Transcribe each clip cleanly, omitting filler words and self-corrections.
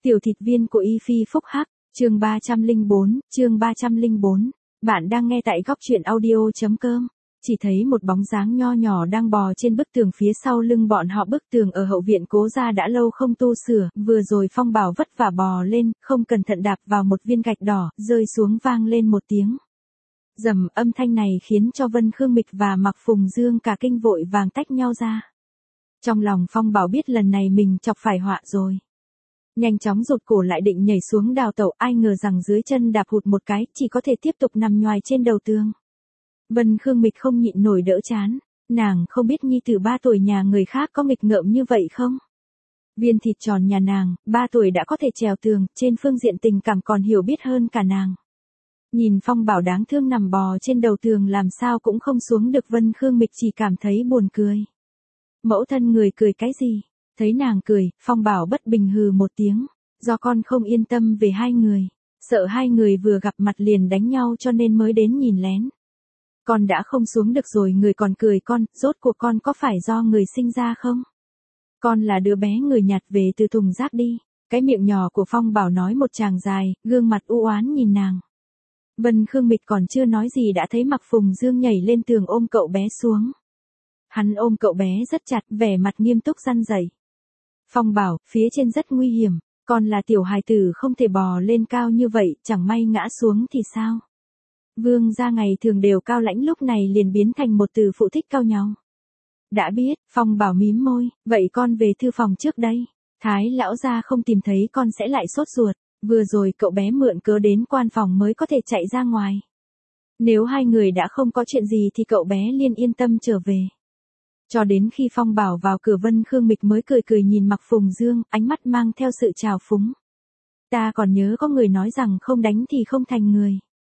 Tiểu thịt viên của Y Phi phúc hắc, chương 304. Bạn đang nghe tại góc truyện audio.com. Chỉ thấy một bóng dáng nho nhỏ đang bò trên bức tường phía sau lưng bọn họ. Bức tường ở hậu viện Cố gia đã lâu không tu sửa, vừa rồi Phong Bảo vất vả bò lên, không cẩn thận đạp vào một viên gạch đỏ, rơi xuống vang lên một tiếng. Rầm, âm thanh này khiến cho Vân Khương Mịch và Mạc Phùng Dương cả kinh, vội vàng tách nhau ra. Trong lòng Phong Bảo biết lần này mình chọc phải họa rồi. Nhanh chóng rụt cổ lại định nhảy xuống đào tẩu, ai ngờ rằng dưới chân đạp hụt một cái, chỉ có thể tiếp tục nằm nhoài trên đầu tường. Vân Khương Mịch không nhịn nổi đỡ chán, nàng không biết nhi tử 3 tuổi nhà người khác có nghịch ngợm như vậy không? Viên thịt tròn nhà nàng, 3 tuổi đã có thể trèo tường, trên phương diện tình cảm còn hiểu biết hơn cả nàng. Nhìn Phong Bảo đáng thương nằm bò trên đầu tường làm sao cũng không xuống được, Vân Khương Mịch chỉ cảm thấy buồn cười. Mẫu thân người cười cái gì? Thấy nàng cười, Phong Bảo bất bình hừ một tiếng, do con không yên tâm về hai người, sợ hai người vừa gặp mặt liền đánh nhau cho nên mới đến nhìn lén. Con đã không xuống được rồi người còn cười con, rốt cuộc con có phải do người sinh ra không? Con là đứa bé người nhặt về từ thùng rác đi. Cái miệng nhỏ của Phong Bảo nói một tràng dài, gương mặt u oán nhìn nàng. Vân Khương Mịch còn chưa nói gì đã thấy Mạc Phùng Dương nhảy lên tường ôm cậu bé xuống. Hắn ôm cậu bé rất chặt, vẻ mặt nghiêm túc răn dạy. Phong Bảo, phía trên rất nguy hiểm, con là tiểu hài tử không thể bò lên cao như vậy, chẳng may ngã xuống thì sao? Vương gia ngày thường đều cao lãnh lúc này liền biến thành một từ phụ thích cao nhau. Đã biết, Phong Bảo mím môi, vậy con về thư phòng trước đây. Thái lão gia không tìm thấy con sẽ lại sốt ruột, vừa rồi cậu bé mượn cớ đến quan phòng mới có thể chạy ra ngoài. Nếu hai người đã không có chuyện gì thì cậu bé liền yên tâm trở về. Cho đến khi Phong Bảo vào cửa, Vân Khương Mịch mới cười cười nhìn Mạc Phùng Dương, ánh mắt mang theo sự trào phúng. Ta còn nhớ có người nói rằng không đánh thì không thành người.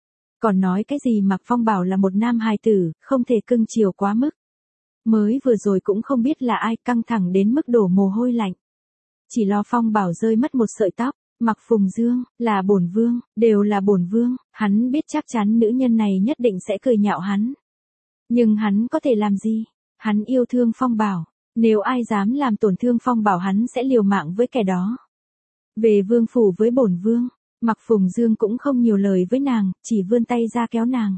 Còn nói cái gì Mạc Phong Bảo là một nam hài tử, không thể cưng chiều quá mức. Mới vừa rồi cũng không biết là ai, căng thẳng đến mức đổ mồ hôi lạnh. Chỉ lo Phong Bảo rơi mất một sợi tóc. Mạc Phùng Dương, là bổn vương, đều là bổn vương, hắn biết chắc chắn nữ nhân này nhất định sẽ cười nhạo hắn. Nhưng hắn có thể làm gì? Hắn yêu thương Phong Bảo, nếu ai dám làm tổn thương Phong Bảo hắn sẽ liều mạng với kẻ đó. Về vương phủ với bổn vương, Mạc Phùng Dương cũng không nhiều lời với nàng, chỉ vươn tay ra kéo nàng.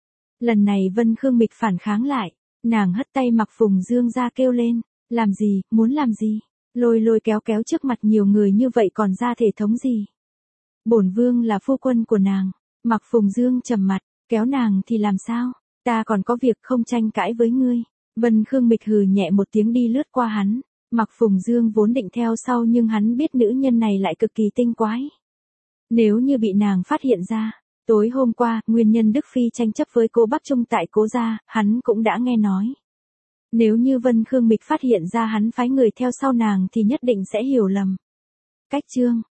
Lần này Vân Khương Mịch phản kháng lại, nàng hất tay Mạc Phùng Dương ra kêu lên, làm gì, muốn làm gì? Lôi lôi kéo kéo trước mặt nhiều người như vậy còn ra thể thống gì? Bổn vương là phu quân của nàng. Mạc Phùng Dương trầm mặt, kéo nàng thì làm sao? Ta còn có việc không tranh cãi với ngươi. Vân Khương Mịch hừ nhẹ một tiếng đi lướt qua hắn. Mạc Phùng Dương vốn định theo sau nhưng hắn biết nữ nhân này lại cực kỳ tinh quái. Nếu như bị nàng phát hiện ra, tối hôm qua, nguyên nhân Đức Phi tranh chấp với Cố Bắc Trung tại Cố gia, hắn cũng đã nghe nói. Nếu như Vân Khương Mịch phát hiện ra hắn phái người theo sau nàng thì nhất định sẽ hiểu lầm. Cách chương